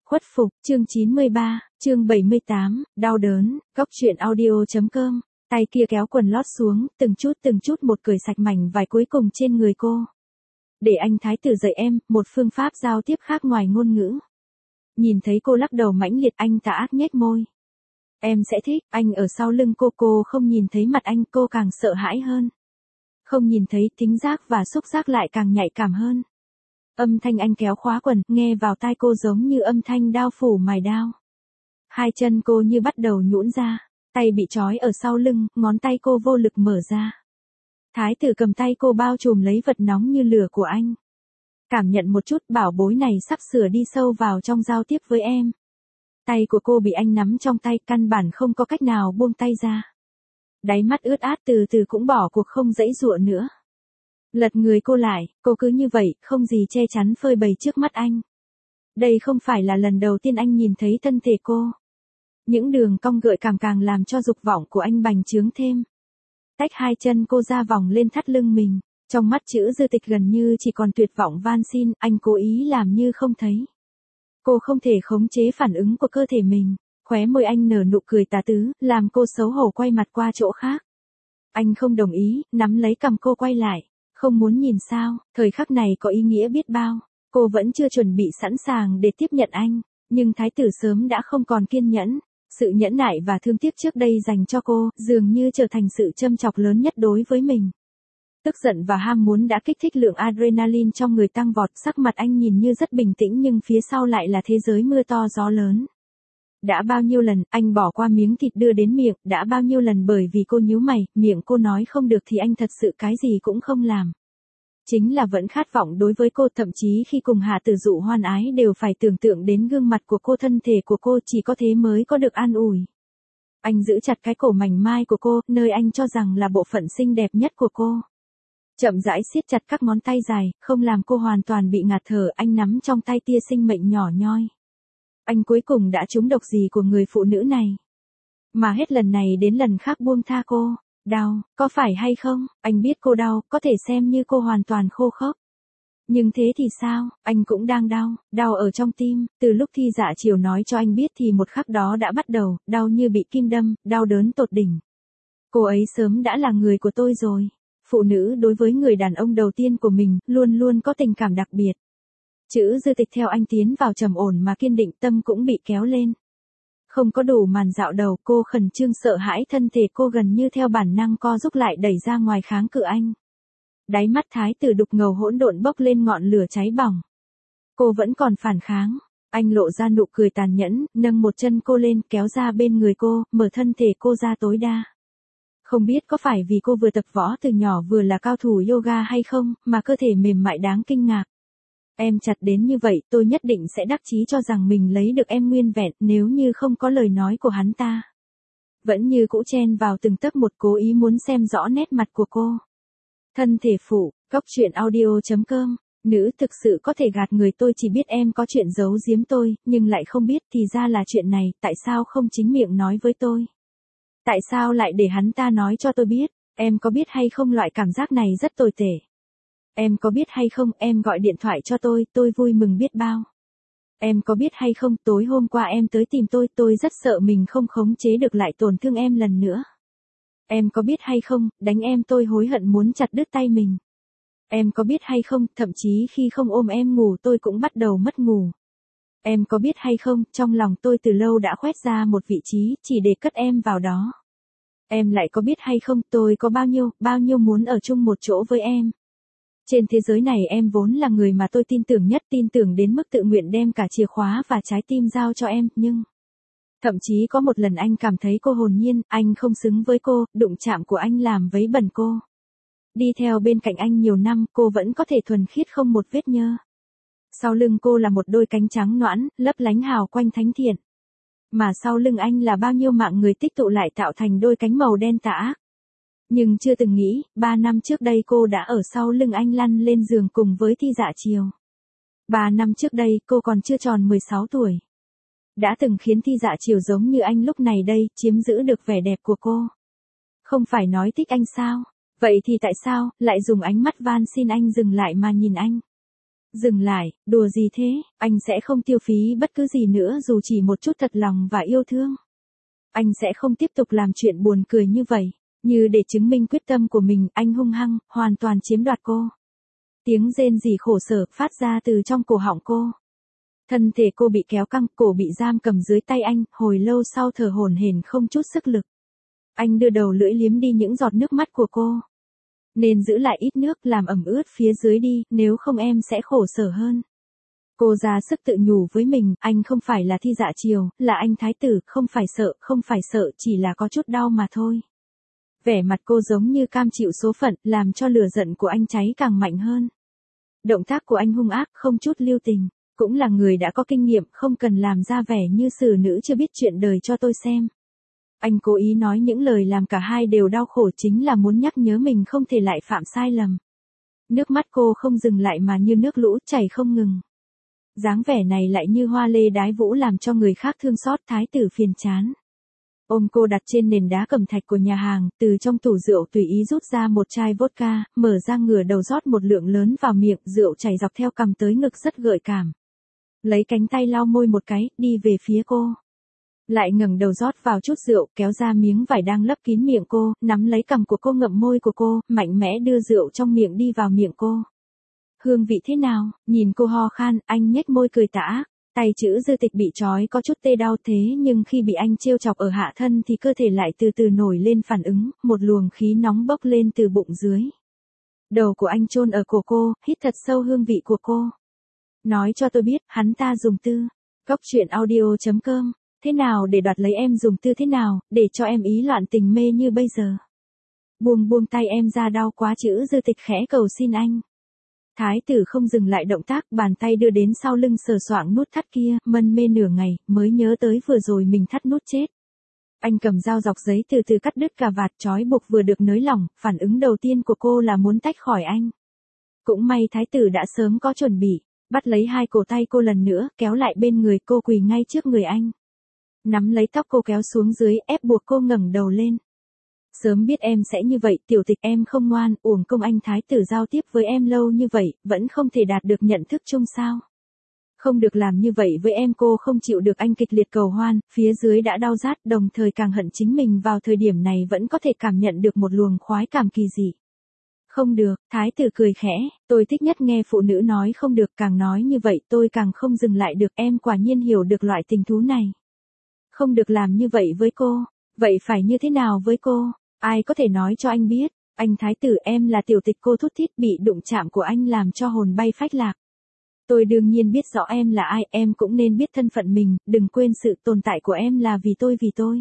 Khuất phục, chương 93, chương 78, đau đớn, góc truyện audio.com, tay kia kéo quần lót xuống, từng chút một cởi sạch mảnh vải cuối cùng trên người cô. Để anh thái tử dạy em, một phương pháp giao tiếp khác ngoài ngôn ngữ. Nhìn thấy cô lắc đầu mãnh liệt, anh tà ác nhếch môi. Em sẽ thích, anh ở sau lưng cô không nhìn thấy mặt anh, cô càng sợ hãi hơn. Không nhìn thấy, thính giác và xúc giác lại càng nhạy cảm hơn. Âm thanh anh kéo khóa quần, nghe vào tai cô giống như âm thanh đao phủ mài đao. Hai chân cô như bắt đầu nhũn ra, tay bị trói ở sau lưng, ngón tay cô vô lực mở ra. Thái tử cầm tay cô bao trùm lấy vật nóng như lửa của anh. Cảm nhận một chút, bảo bối này sắp sửa đi sâu vào trong giao tiếp với em. Tay của cô bị anh nắm trong tay, căn bản không có cách nào buông tay ra. Đáy mắt ướt át từ từ cũng bỏ cuộc không giãy giụa nữa. Lật người cô lại, cô cứ như vậy, không gì che chắn phơi bày trước mắt anh. Đây không phải là lần đầu tiên anh nhìn thấy thân thể cô. Những đường cong gợi cảm càng làm cho dục vọng của anh bành trướng thêm. Tách hai chân cô ra vòng lên thắt lưng mình, trong mắt chữ Dư Tịch gần như chỉ còn tuyệt vọng van xin, anh cố ý làm như không thấy. Cô không thể khống chế phản ứng của cơ thể mình, khóe môi anh nở nụ cười tà tứ, làm cô xấu hổ quay mặt qua chỗ khác. Anh không đồng ý, nắm lấy cằm cô quay lại. Không muốn nhìn sao, thời khắc này có ý nghĩa biết bao. Cô vẫn chưa chuẩn bị sẵn sàng để tiếp nhận anh, nhưng thái tử sớm đã không còn kiên nhẫn. Sự nhẫn nại và thương tiếc trước đây dành cho cô, dường như trở thành sự châm chọc lớn nhất đối với mình. Tức giận và ham muốn đã kích thích lượng adrenaline trong người tăng vọt, sắc mặt anh nhìn như rất bình tĩnh nhưng phía sau lại là thế giới mưa to gió lớn. Đã bao nhiêu lần, anh bỏ qua miếng thịt đưa đến miệng, đã bao nhiêu lần bởi vì cô nhíu mày, miệng cô nói không được thì anh thật sự cái gì cũng không làm. Chính là vẫn khát vọng đối với cô, thậm chí khi cùng Hạ Tử Dụ hoan ái đều phải tưởng tượng đến gương mặt của cô, thân thể của cô, chỉ có thế mới có được an ủi. Anh giữ chặt cái cổ mảnh mai của cô, nơi anh cho rằng là bộ phận xinh đẹp nhất của cô. Chậm rãi siết chặt các ngón tay dài, không làm cô hoàn toàn bị ngạt thở, anh nắm trong tay tia sinh mệnh nhỏ nhoi. Anh cuối cùng đã trúng độc gì của người phụ nữ này. Mà hết lần này đến lần khác buông tha cô. Đau, có phải hay không? Anh biết cô đau, có thể xem như cô hoàn toàn khô khốc. Nhưng thế thì sao, anh cũng đang đau, đau ở trong tim, từ lúc Thi Dạ Triều nói cho anh biết thì một khắc đó đã bắt đầu, đau như bị kim đâm, đau đớn tột đỉnh. Cô ấy sớm đã là người của tôi rồi. Phụ nữ đối với người đàn ông đầu tiên của mình, luôn luôn có tình cảm đặc biệt. Chữ Dư Tịch theo anh tiến vào trầm ổn mà kiên định, tâm cũng bị kéo lên. Không có đủ màn dạo đầu, cô khẩn trương sợ hãi, thân thể cô gần như theo bản năng co rúm lại đẩy ra ngoài kháng cự anh. Đáy mắt thái tử đục ngầu hỗn độn bốc lên ngọn lửa cháy bỏng. Cô vẫn còn phản kháng. Anh lộ ra nụ cười tàn nhẫn, nâng một chân cô lên, kéo ra bên người cô, mở thân thể cô ra tối đa. Không biết có phải vì cô vừa tập võ từ nhỏ vừa là cao thủ yoga hay không, mà cơ thể mềm mại đáng kinh ngạc. Em chặt đến như vậy, tôi nhất định sẽ đắc chí cho rằng mình lấy được em nguyên vẹn, nếu như không có lời nói của hắn ta. Vẫn như cũ chen vào từng tấc một, cố ý muốn xem rõ nét mặt của cô. Thân thể phụ, góc truyện audio.com, nữ thực sự có thể gạt người, tôi chỉ biết em có chuyện giấu giếm tôi, nhưng lại không biết thì ra là chuyện này, tại sao không chính miệng nói với tôi? Tại sao lại để hắn ta nói cho tôi biết? Em có biết hay không, loại cảm giác này rất tồi tệ. Em có biết hay không, em gọi điện thoại cho tôi vui mừng biết bao. Em có biết hay không, tối hôm qua em tới tìm tôi rất sợ mình không khống chế được lại tổn thương em lần nữa. Em có biết hay không, đánh em tôi hối hận muốn chặt đứt tay mình. Em có biết hay không, thậm chí khi không ôm em ngủ tôi cũng bắt đầu mất ngủ. Em có biết hay không, trong lòng tôi từ lâu đã khoét ra một vị trí, chỉ để cất em vào đó. Em lại có biết hay không, tôi có bao nhiêu muốn ở chung một chỗ với em. Trên thế giới này em vốn là người mà tôi tin tưởng nhất, tin tưởng đến mức tự nguyện đem cả chìa khóa và trái tim giao cho em, nhưng... Thậm chí có một lần anh cảm thấy cô hồn nhiên, anh không xứng với cô, đụng chạm của anh làm vấy bẩn cô. Đi theo bên cạnh anh nhiều năm, cô vẫn có thể thuần khiết không một vết nhơ. Sau lưng cô là một đôi cánh trắng nõn, lấp lánh hào quanh thánh thiện. Mà sau lưng anh là bao nhiêu mạng người tích tụ lại tạo thành đôi cánh màu đen tà ác. Nhưng chưa từng nghĩ, 3 năm trước đây cô đã ở sau lưng anh lăn lên giường cùng với Thi Dạ Triều. 3 năm trước đây cô còn chưa tròn 16 tuổi. Đã từng khiến Thi Dạ Triều giống như anh lúc này đây, chiếm giữ được vẻ đẹp của cô. Không phải nói thích anh sao? Vậy thì tại sao, lại dùng ánh mắt van xin anh dừng lại mà nhìn anh? Dừng lại, đùa gì thế, anh sẽ không tiêu phí bất cứ gì nữa dù chỉ một chút thật lòng và yêu thương. Anh sẽ không tiếp tục làm chuyện buồn cười như vậy. Như để chứng minh quyết tâm của mình, anh hung hăng, hoàn toàn chiếm đoạt cô. Tiếng rên rỉ khổ sở phát ra từ trong cổ họng cô. Thân thể cô bị kéo căng, cổ bị giam cầm dưới tay anh, hồi lâu sau thở hổn hển không chút sức lực. Anh đưa đầu lưỡi liếm đi những giọt nước mắt của cô. Nên giữ lại ít nước làm ẩm ướt phía dưới đi, nếu không em sẽ khổ sở hơn. Cô ra sức tự nhủ với mình, anh không phải là Thi Dạ Triều, là anh thái tử, không phải sợ, chỉ là có chút đau mà thôi. Vẻ mặt cô giống như cam chịu số phận, làm cho lửa giận của anh cháy càng mạnh hơn. Động tác của anh hung ác, không chút lưu tình, cũng là người đã có kinh nghiệm, không cần làm ra vẻ như xử nữ chưa biết chuyện đời cho tôi xem. Anh cố ý nói những lời làm cả hai đều đau khổ, chính là muốn nhắc nhớ mình không thể lại phạm sai lầm. Nước mắt cô không dừng lại mà như nước lũ chảy không ngừng. Dáng vẻ này lại như hoa lê đái vũ làm cho người khác thương xót, thái tử phiền chán. Ôm cô đặt trên nền đá cẩm thạch của nhà hàng, từ trong tủ rượu tùy ý rút ra một chai vodka, mở ra ngửa đầu rót một lượng lớn vào miệng, rượu chảy dọc theo cằm tới ngực rất gợi cảm. Lấy cánh tay lau môi một cái, đi về phía cô. Lại ngẩng đầu rót vào chút rượu, kéo ra miếng vải đang lấp kín miệng cô, nắm lấy cằm của cô, ngậm môi của cô, mạnh mẽ đưa rượu trong miệng đi vào miệng cô. Hương vị thế nào? Nhìn cô ho khan, anh nhếch môi cười tà. Tay chữ Dư Tịch bị trói có chút tê đau, thế nhưng khi bị anh trêu chọc ở hạ thân thì cơ thể lại từ từ nổi lên phản ứng, một luồng khí nóng bốc lên từ bụng dưới. Đầu của anh chôn ở cổ cô, hít thật sâu hương vị của cô. Nói cho tôi biết, hắn ta dùng tư. Goctruyện.audio.com. Thế nào để đoạt lấy em, dùng tư thế nào, để cho em ý loạn tình mê như bây giờ? Buông tay em ra, đau quá, chữ Dư Tịch khẽ cầu xin anh. Thái tử không dừng lại động tác, bàn tay đưa đến sau lưng sờ soạng nút thắt kia, mân mê nửa ngày, mới nhớ tới vừa rồi mình thắt nút chết. Anh cầm dao dọc giấy từ từ cắt đứt cà vạt trói buộc vừa được nới lỏng, phản ứng đầu tiên của cô là muốn tách khỏi anh. Cũng may thái tử đã sớm có chuẩn bị, bắt lấy hai cổ tay cô lần nữa, kéo lại bên người cô, quỳ ngay trước người anh. Nắm lấy tóc cô kéo xuống dưới, ép buộc cô ngẩng đầu lên. Sớm biết em sẽ như vậy, Tiểu Tịch, em không ngoan, uổng công anh thái tử giao tiếp với em lâu như vậy, vẫn không thể đạt được nhận thức chung sao? Không được làm như vậy với em, cô không chịu được anh kịch liệt cầu hoan, phía dưới đã đau rát, đồng thời càng hận chính mình vào thời điểm này vẫn có thể cảm nhận được một luồng khoái cảm kỳ dị. Không được, thái tử cười khẽ, tôi thích nhất nghe phụ nữ nói không được, càng nói như vậy tôi càng không dừng lại được, em quả nhiên hiểu được loại tình thú này. Không được làm như vậy với cô, vậy phải như thế nào với cô? Ai có thể nói cho anh biết, anh thái tử, em là Tiểu Tịch, cô thút thít, bị đụng chạm của anh làm cho hồn bay phách lạc. Tôi đương nhiên biết rõ em là ai, em cũng nên biết thân phận mình, đừng quên sự tồn tại của em là vì tôi.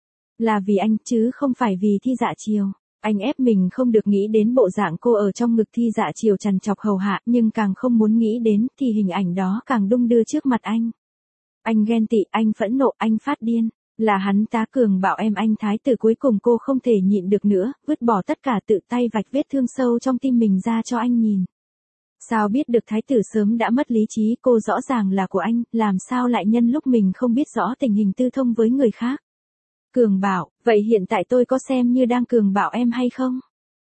Là vì anh, chứ không phải vì Thi Dạ Triều. Anh ép mình không được nghĩ đến bộ dạng cô ở trong ngực Thi Dạ Triều trằn trọc hầu hạ, nhưng càng không muốn nghĩ đến, thì hình ảnh đó càng đung đưa trước mặt anh. Anh ghen tị, anh phẫn nộ, anh phát điên. Là hắn ta cường bạo em, anh thái tử, cuối cùng cô không thể nhịn được nữa, vứt bỏ tất cả, tự tay vạch vết thương sâu trong tim mình ra cho anh nhìn. Sao biết được thái tử sớm đã mất lý trí, cô rõ ràng là của anh, làm sao lại nhân lúc mình không biết rõ tình hình tư thông với người khác. Cường bạo, vậy hiện tại tôi có xem như đang cường bạo em hay không?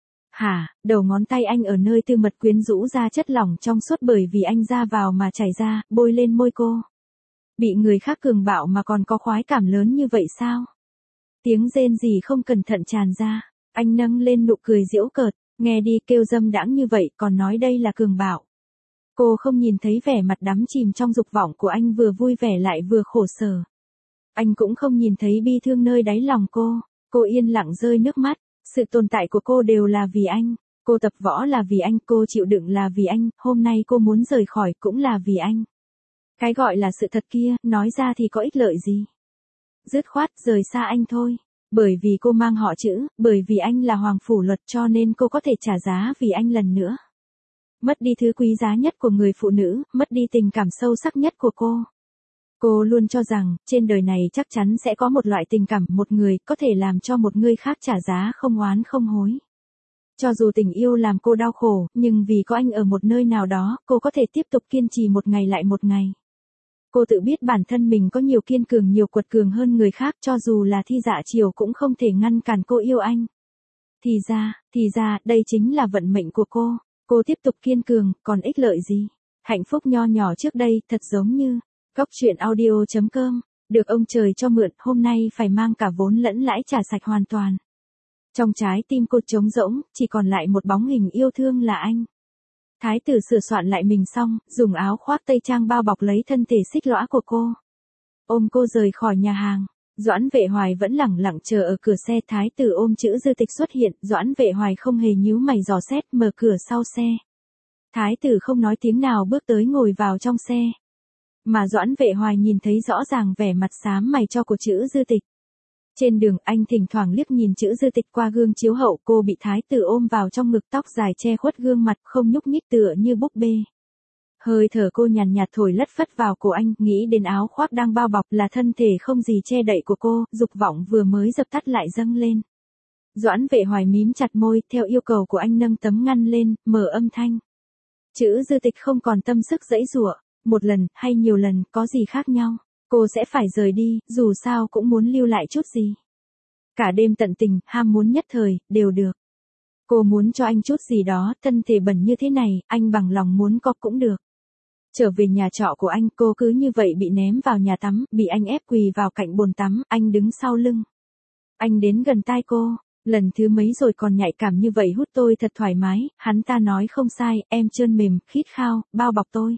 Hả, đầu ngón tay anh ở nơi tư mật quyến rũ ra chất lỏng trong suốt bởi vì anh ra vào mà chảy ra, bôi lên môi cô. Bị người khác cường bạo mà còn có khoái cảm lớn như vậy sao? Tiếng rên rỉ không cẩn thận tràn ra, anh nâng lên nụ cười giễu cợt, nghe đi, kêu dâm đãng như vậy còn nói đây là cường bạo. Cô không nhìn thấy vẻ mặt đắm chìm trong dục vọng của anh, vừa vui vẻ lại vừa khổ sở. Anh cũng không nhìn thấy bi thương nơi đáy lòng cô yên lặng rơi nước mắt, sự tồn tại của cô đều là vì anh, cô tập võ là vì anh, cô chịu đựng là vì anh, hôm nay cô muốn rời khỏi cũng là vì anh. Cái gọi là sự thật kia, nói ra thì có ích lợi gì? Dứt khoát rời xa anh thôi. Bởi vì cô mang họ chữ, bởi vì anh là hoàng phủ luật cho nên cô có thể trả giá vì anh lần nữa. Mất đi thứ quý giá nhất của người phụ nữ, mất đi tình cảm sâu sắc nhất của cô. Cô luôn cho rằng, trên đời này chắc chắn sẽ có một loại tình cảm, một người có thể làm cho một người khác trả giá không oán không hối. Cho dù tình yêu làm cô đau khổ, nhưng vì có anh ở một nơi nào đó, cô có thể tiếp tục kiên trì một ngày lại một ngày. Cô tự biết bản thân mình có nhiều kiên cường, nhiều quật cường hơn người khác, cho dù là Thi Dạ Triều cũng không thể ngăn cản cô yêu anh. Thì ra, đây chính là vận mệnh của cô tiếp tục kiên cường, còn ích lợi gì? Hạnh phúc nho nhỏ trước đây thật giống như, Cóc truyện audio.com, được ông trời cho mượn, hôm nay phải mang cả vốn lẫn lãi trả sạch hoàn toàn. Trong trái tim cô trống rỗng, chỉ còn lại một bóng hình yêu thương là anh. Thái tử sửa soạn lại mình xong, dùng áo khoác tây trang bao bọc lấy thân thể xích lõa của cô. Ôm cô rời khỏi nhà hàng. Doãn Vệ Hoài vẫn lẳng lặng chờ ở cửa xe. Thái tử ôm chữ Dư Tịch xuất hiện, Doãn Vệ Hoài không hề nhíu mày dò xét, mở cửa sau xe. Thái tử không nói tiếng nào bước tới ngồi vào trong xe. Mà Doãn Vệ Hoài nhìn thấy rõ ràng vẻ mặt xám mày cho của chữ Dư Tịch. Trên đường anh thỉnh thoảng liếc nhìn chữ Dư Tịch qua gương chiếu hậu, cô bị thái tử ôm vào trong ngực, tóc dài che khuất gương mặt, không nhúc nhích tựa như búp bê. Hơi thở cô nhàn nhạt thổi lất phất vào cổ anh, nghĩ đến áo khoác đang bao bọc là thân thể không gì che đậy của cô, dục vọng vừa mới dập tắt lại dâng lên. Doãn Vệ Hoài mím chặt môi, theo yêu cầu của anh nâng tấm ngăn lên, mở âm thanh. Chữ Dư Tịch không còn tâm sức giãy giụa, một lần, hay nhiều lần, có gì khác nhau. Cô sẽ phải rời đi, dù sao cũng muốn lưu lại chút gì. Cả đêm tận tình, ham muốn nhất thời, đều được. Cô muốn cho anh chút gì đó, thân thể bẩn như thế này, anh bằng lòng muốn có cũng được. Trở về nhà trọ của anh, cô cứ như vậy bị ném vào nhà tắm, bị anh ép quỳ vào cạnh bồn tắm, anh đứng sau lưng. Anh đến gần tai cô, lần thứ mấy rồi còn nhạy cảm như vậy, hút tôi thật thoải mái, hắn ta nói không sai, em trơn mềm, khít khao, bao bọc tôi.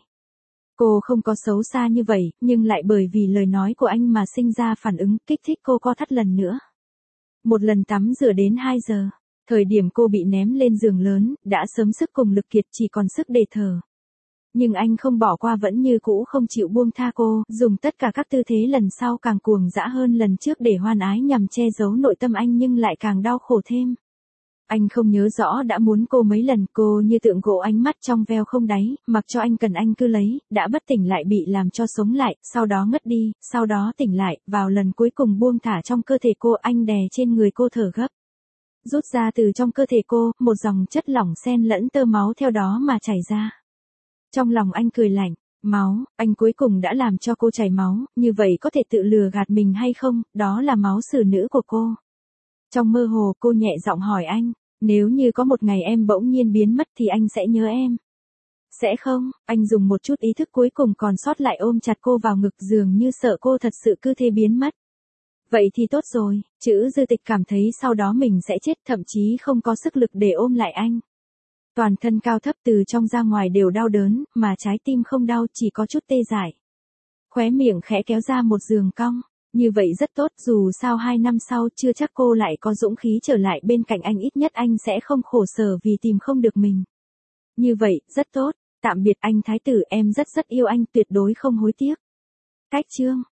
Cô không có xấu xa như vậy, nhưng lại bởi vì lời nói của anh mà sinh ra phản ứng, kích thích cô co thắt lần nữa. Một lần tắm rửa đến 2 giờ, thời điểm cô bị ném lên giường lớn, đã sớm sức cùng lực kiệt, chỉ còn sức để thở. Nhưng anh không bỏ qua, vẫn như cũ không chịu buông tha cô, dùng tất cả các tư thế lần sau càng cuồng dã hơn lần trước để hoan ái nhằm che giấu nội tâm anh, nhưng lại càng đau khổ thêm. Anh không nhớ rõ đã muốn cô mấy lần, cô như tượng gỗ, ánh mắt trong veo không đáy, mặc cho anh cần anh cứ lấy, đã bất tỉnh lại bị làm cho sống lại, sau đó ngất đi, sau đó tỉnh lại, vào lần cuối cùng buông thả trong cơ thể cô, anh đè trên người cô thở gấp. Rút ra từ trong cơ thể cô, một dòng chất lỏng xen lẫn tơ máu theo đó mà chảy ra. Trong lòng anh cười lạnh, máu, anh cuối cùng đã làm cho cô chảy máu, như vậy có thể tự lừa gạt mình hay không, đó là máu xử nữ của cô. Trong mơ hồ cô nhẹ giọng hỏi anh, nếu như có một ngày em bỗng nhiên biến mất thì anh sẽ nhớ em. Sẽ không, anh dùng một chút ý thức cuối cùng còn sót lại ôm chặt cô vào ngực, dường như sợ cô thật sự cứ thế biến mất. Vậy thì tốt rồi, chữ Dư Tịch cảm thấy sau đó mình sẽ chết, thậm chí không có sức lực để ôm lại anh. Toàn thân cao thấp từ trong ra ngoài đều đau đớn, mà trái tim không đau, chỉ có chút tê dại. Khóe miệng khẽ kéo ra một đường cong. Như vậy rất tốt, dù sao 2 năm sau chưa chắc cô lại có dũng khí trở lại bên cạnh anh, ít nhất anh sẽ không khổ sở vì tìm không được mình. Như vậy, rất tốt, tạm biệt anh thái tử, em rất yêu anh, tuyệt đối không hối tiếc. Cách chương